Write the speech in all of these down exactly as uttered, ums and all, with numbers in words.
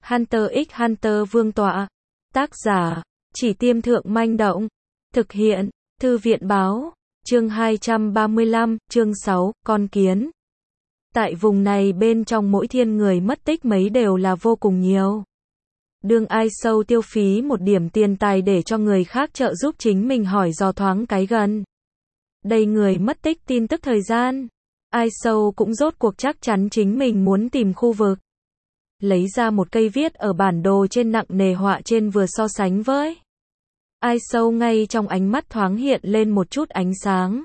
Hunter x Hunter Vương tọa. Tác giả, Chỉ Tiêm Thượng Manh Động. Thực hiện, Thư viện Báo. Chương hai trăm ba mươi lăm, chương sáu, con kiến. Tại vùng này bên trong mỗi thiên người mất tích mấy đều là vô cùng nhiều. Đương ai sâu tiêu phí một điểm tiền tài để cho người khác trợ giúp chính mình hỏi dò thoáng cái gần. Đây người mất tích tin tức thời gian. Ai sâu cũng rốt cuộc chắc chắn chính mình muốn tìm khu vực. Lấy ra một cây viết ở bản đồ trên nặng nề họa trên vừa so sánh với. Ai sâu ngay trong ánh mắt thoáng hiện lên một chút ánh sáng.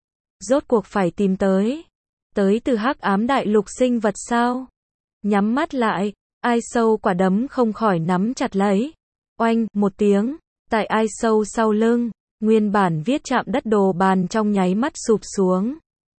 Rốt cuộc phải tìm tới. Tới từ hắc ám đại lục sinh vật sao? Nhắm mắt lại, ai sâu quả đấm không khỏi nắm chặt lấy. Oanh, một tiếng, tại ai sâu sau lưng, nguyên bản viết chạm đất đồ bàn trong nháy mắt sụp xuống.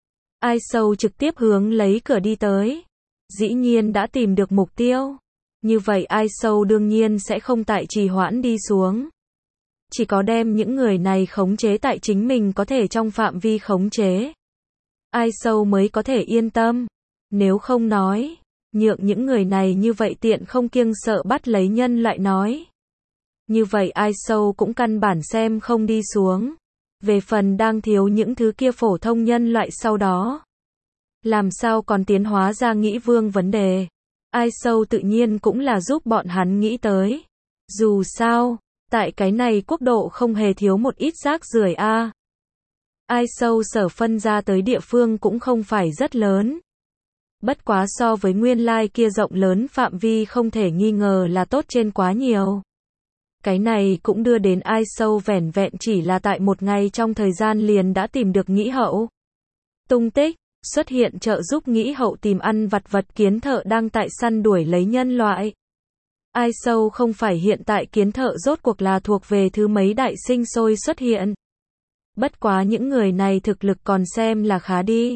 Ai sâu trực tiếp hướng lấy cửa đi tới. Dĩ nhiên đã tìm được mục tiêu. Như vậy ai sâu đương nhiên sẽ không tại trì hoãn đi xuống. Chỉ có đem những người này khống chế tại chính mình có thể trong phạm vi khống chế. Ai sâu mới có thể yên tâm. Nếu không nói, nhượng những người này như vậy tiện không kiêng sợ bắt lấy nhân loại nói. Như vậy ai sâu cũng căn bản xem không đi xuống. Về phần đang thiếu những thứ kia phổ thông nhân loại sau đó. Làm sao còn tiến hóa ra nghĩ vương vấn đề. Ai sâu tự nhiên cũng là giúp bọn hắn nghĩ tới. Dù sao, tại cái này quốc độ không hề thiếu một ít rác rưởi a. À. Ai sâu sở phân ra tới địa phương cũng không phải rất lớn. Bất quá so với nguyên lai kia rộng lớn phạm vi không thể nghi ngờ là tốt trên quá nhiều. Cái này cũng đưa đến ai sâu vẻn vẹn chỉ là tại một ngày trong thời gian liền đã tìm được nghĩ hậu. Tung tích, xuất hiện trợ giúp nghĩ hậu tìm ăn vặt vật kiến thợ đang tại săn đuổi lấy nhân loại. Ai sâu không phải hiện tại kiến thợ rốt cuộc là thuộc về thứ mấy đại sinh sôi xuất hiện. Bất quá những người này thực lực còn xem là khá đi.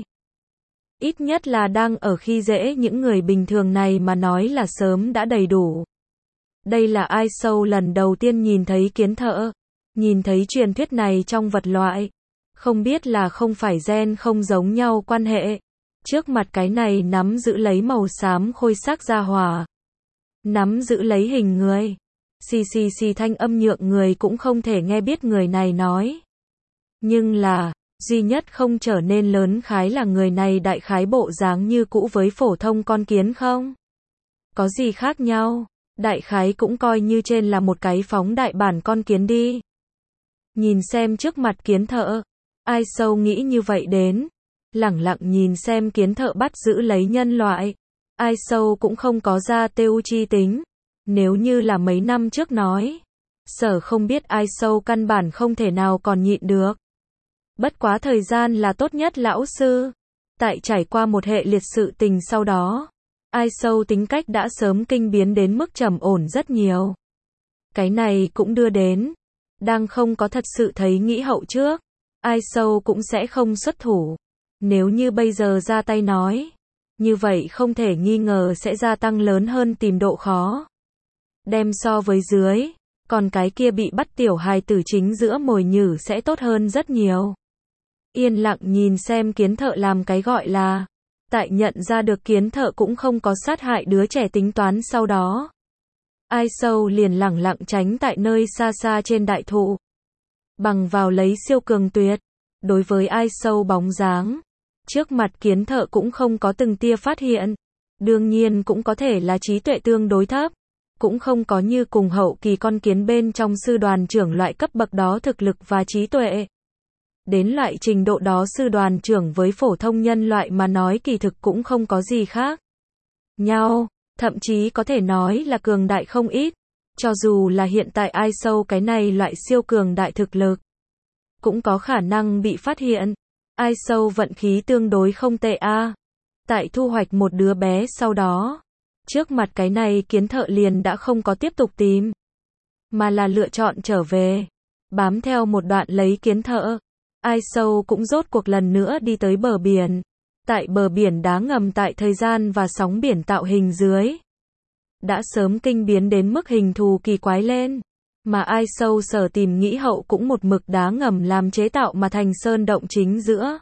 Ít nhất là đang ở khi dễ những người bình thường này mà nói là sớm đã đầy đủ. Đây là ai sâu lần đầu tiên nhìn thấy kiến thợ. Nhìn thấy truyền thuyết này trong vật loại. Không biết là không phải gen không giống nhau quan hệ. Trước mặt cái này nắm giữ lấy màu xám khôi sắc ra hỏa. Nắm giữ lấy hình người. Xì xì xì thanh âm nhượng người cũng không thể nghe biết người này nói. Nhưng là, duy nhất không trở nên lớn khái là người này đại khái bộ dáng như cũ với phổ thông con kiến không? Có gì khác nhau? Đại khái cũng coi như trên là một cái phóng đại bản con kiến đi. Nhìn xem trước mặt kiến thợ. Ai sâu nghĩ như vậy đến. Lẳng lặng nhìn xem kiến thợ bắt giữ lấy nhân loại. Ai sâu cũng không có ra têu chi tính. Nếu như là mấy năm trước nói. Sở không biết ai sâu căn bản không thể nào còn nhịn được. Bất quá thời gian là tốt nhất lão sư. Tại trải qua một hệ liệt sự tình sau đó. Ai sâu tính cách đã sớm kinh biến đến mức trầm ổn rất nhiều. Cái này cũng đưa đến. Đang không có thật sự thấy nghĩ hậu trước. Ai sâu cũng sẽ không xuất thủ. Nếu như bây giờ ra tay nói. Như vậy không thể nghi ngờ sẽ gia tăng lớn hơn tìm độ khó. Đem so với dưới. Còn cái kia bị bắt tiểu hài tử chính giữa mồi nhử sẽ tốt hơn rất nhiều. Yên lặng nhìn xem kiến thợ làm cái gọi là. Tại nhận ra được kiến thợ cũng không có sát hại đứa trẻ tính toán sau đó. Ai sâu liền lẳng lặng tránh tại nơi xa xa trên đại thụ. Bằng vào lấy siêu cường tuyệt. Đối với ai sâu bóng dáng. Trước mặt kiến thợ cũng không có từng tia phát hiện. Đương nhiên cũng có thể là trí tuệ tương đối thấp. Cũng không có như cùng hậu kỳ con kiến bên trong sư đoàn trưởng loại cấp bậc đó thực lực và trí tuệ. Đến loại trình độ đó sư đoàn trưởng với phổ thông nhân loại mà nói kỳ thực cũng không có gì khác nhau, thậm chí có thể nói là cường đại không ít. Cho dù là hiện tại ai sâu cái này loại siêu cường đại thực lực, cũng có khả năng bị phát hiện. Ai sâu vận khí tương đối không tệ a. À. Tại thu hoạch một đứa bé sau đó, trước mặt cái này kiến thợ liền đã không có tiếp tục tìm, mà là lựa chọn trở về, bám theo một đoạn lấy kiến thợ. Ai sâu cũng rốt cuộc lần nữa đi tới bờ biển. Tại bờ biển đá ngầm tại thời gian và sóng biển tạo hình dưới. Đã sớm kinh biến đến mức hình thù kỳ quái lên. Mà ai sâu sở tìm nghĩ hậu cũng một mực đá ngầm làm chế tạo mà thành sơn động chính giữa.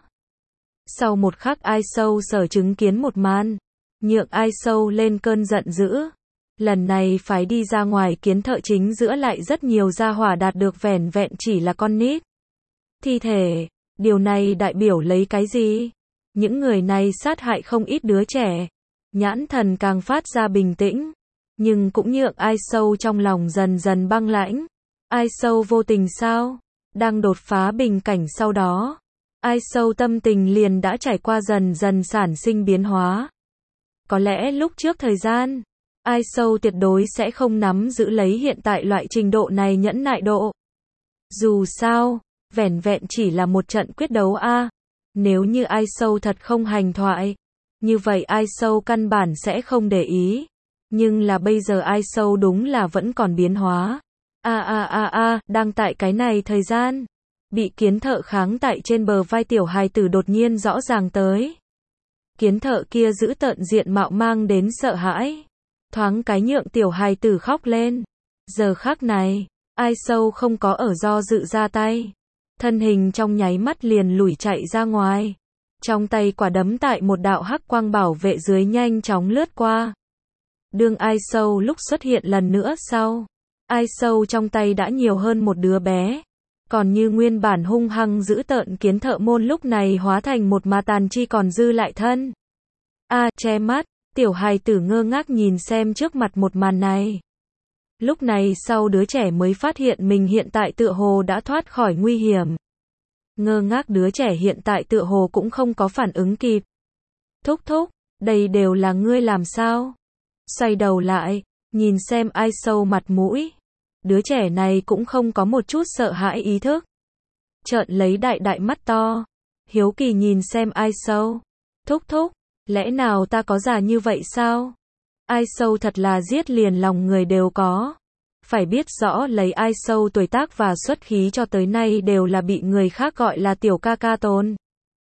Sau một khắc ai sâu sở chứng kiến một màn. Nhượng ai sâu lên cơn giận dữ. Lần này phái đi ra ngoài kiến thợ chính giữa lại rất nhiều gia hỏa đạt được vẻn vẹn chỉ là con nít. Thi thể, điều này đại biểu lấy cái gì? Những người này sát hại không ít đứa trẻ. Nhãn thần càng phát ra bình tĩnh, nhưng cũng nhượng Ai Sâu trong lòng dần dần băng lãnh. Ai Sâu vô tình sao? Đang đột phá bình cảnh sau đó, Ai Sâu tâm tình liền đã trải qua dần dần sản sinh biến hóa. Có lẽ lúc trước thời gian, Ai Sâu tuyệt đối sẽ không nắm giữ lấy hiện tại loại trình độ này nhẫn nại độ. Dù sao, vẻn vẹn chỉ là một trận quyết đấu a. Nếu như Ai Sâu thật không hành thoại, như vậy Ai Sâu căn bản sẽ không để ý. Nhưng là bây giờ Ai Sâu đúng là vẫn còn biến hóa. A a a a, đang tại cái này thời gian, bị kiến thợ kháng tại trên bờ vai tiểu hài tử đột nhiên rõ ràng tới. Kiến thợ kia giữ tợn diện mạo mang đến sợ hãi, thoáng cái nhượng tiểu hài tử khóc lên. Giờ khắc này, Ai Sâu không có ở do dự ra tay, thân hình trong nháy mắt liền lủi chạy ra ngoài. Trong tay quả đấm tại một đạo hắc quang bảo vệ dưới nhanh chóng lướt qua. Đương Ai Sâu lúc xuất hiện lần nữa sau, Ai Sâu trong tay đã nhiều hơn một đứa bé. Còn như nguyên bản hung hăng giữ tợn kiến thợ môn lúc này hóa thành một ma tàn chi còn dư lại thân. A, che mắt, tiểu hài tử ngơ ngác nhìn xem trước mặt một màn này. Lúc này sau đứa trẻ mới phát hiện mình hiện tại tựa hồ đã thoát khỏi nguy hiểm. Ngơ ngác đứa trẻ hiện tại tựa hồ cũng không có phản ứng kịp. Thúc thúc, đây đều là ngươi làm sao? Xoay đầu lại, nhìn xem Ai Sâu mặt mũi. Đứa trẻ này cũng không có một chút sợ hãi ý thức. Trợn lấy đại đại mắt to, hiếu kỳ nhìn xem Ai Sâu. Thúc thúc, lẽ nào ta có già như vậy sao? Ai Sâu thật là giết liền lòng người đều có. Phải biết rõ lấy Ai Sâu tuổi tác và xuất khí cho tới nay đều là bị người khác gọi là tiểu ca ca tôn.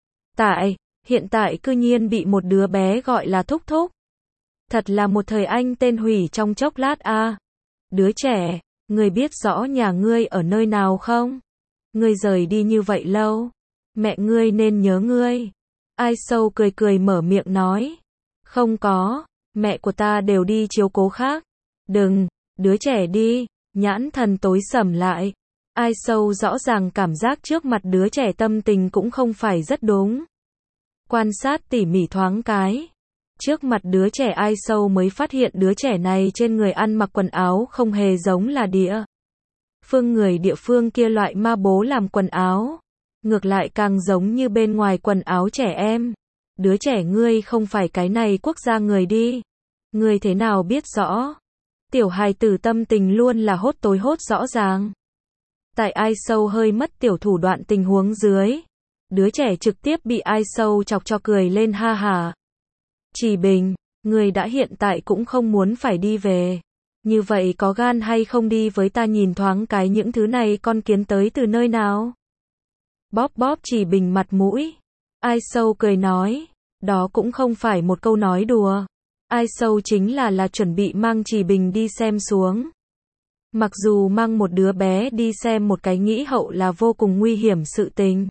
Tại, hiện tại cư nhiên bị một đứa bé gọi là thúc thúc. Thật là một thời anh tên hủy trong chốc lát a. À. Đứa trẻ, ngươi biết rõ nhà ngươi ở nơi nào không? Ngươi rời đi như vậy lâu, mẹ ngươi nên nhớ ngươi. Ai Sâu cười cười mở miệng nói. Không có, mẹ của ta đều đi chiếu cố khác. Đừng, đứa trẻ đi, nhãn thần tối sầm lại. Ai Sâu rõ ràng cảm giác trước mặt đứa trẻ tâm tình cũng không phải rất đúng. Quan sát tỉ mỉ thoáng cái. Trước mặt đứa trẻ Ai Sâu mới phát hiện đứa trẻ này trên người ăn mặc quần áo không hề giống là địa phương người địa phương kia loại ma bố làm quần áo. Ngược lại càng giống như bên ngoài quần áo trẻ em. Đứa trẻ ngươi không phải cái này quốc gia người đi. Ngươi thế nào biết rõ? Tiểu hài tử tâm tình luôn là hốt tối hốt rõ ràng. Tại Ai Sâu hơi mất tiểu thủ đoạn tình huống dưới, đứa trẻ trực tiếp bị Ai Sâu chọc cho cười lên ha hả. Chỉ Bình, người đã hiện tại cũng không muốn phải đi về. Như vậy có gan hay không đi với ta nhìn thoáng cái những thứ này con kiến tới từ nơi nào? Bóp bóp Chỉ Bình mặt mũi. Ai Sâu cười nói, đó cũng không phải một câu nói đùa. Ai Sâu chính là là chuẩn bị mang Chỉ Bình đi xem xuống. Mặc dù mang một đứa bé đi xem một cái nghĩ hậu là vô cùng nguy hiểm sự tình.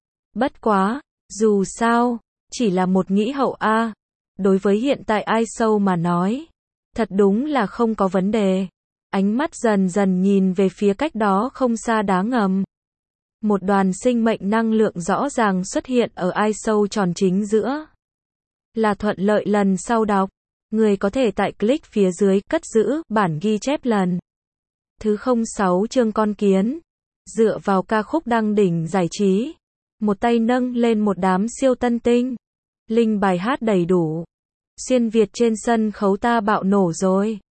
Bất quá, dù sao, chỉ là một nghĩ hậu a. À. Đối với hiện tại Ai Sâu mà nói, thật đúng là không có vấn đề. Ánh mắt dần dần nhìn về phía cách đó không xa đá ngầm. Một đoàn sinh mệnh năng lượng rõ ràng xuất hiện ở Ai Sâu tròn chính giữa. Là thuận lợi lần sau đọc. Người có thể tại click phía dưới cất giữ bản ghi chép lần thứ không sáu chương con kiến. Dựa vào ca khúc đăng đỉnh giải trí. Một tay nâng lên một đám siêu tân tinh. Linh bài hát đầy đủ. Xuyên Việt trên sân khấu ta bạo nổ rồi.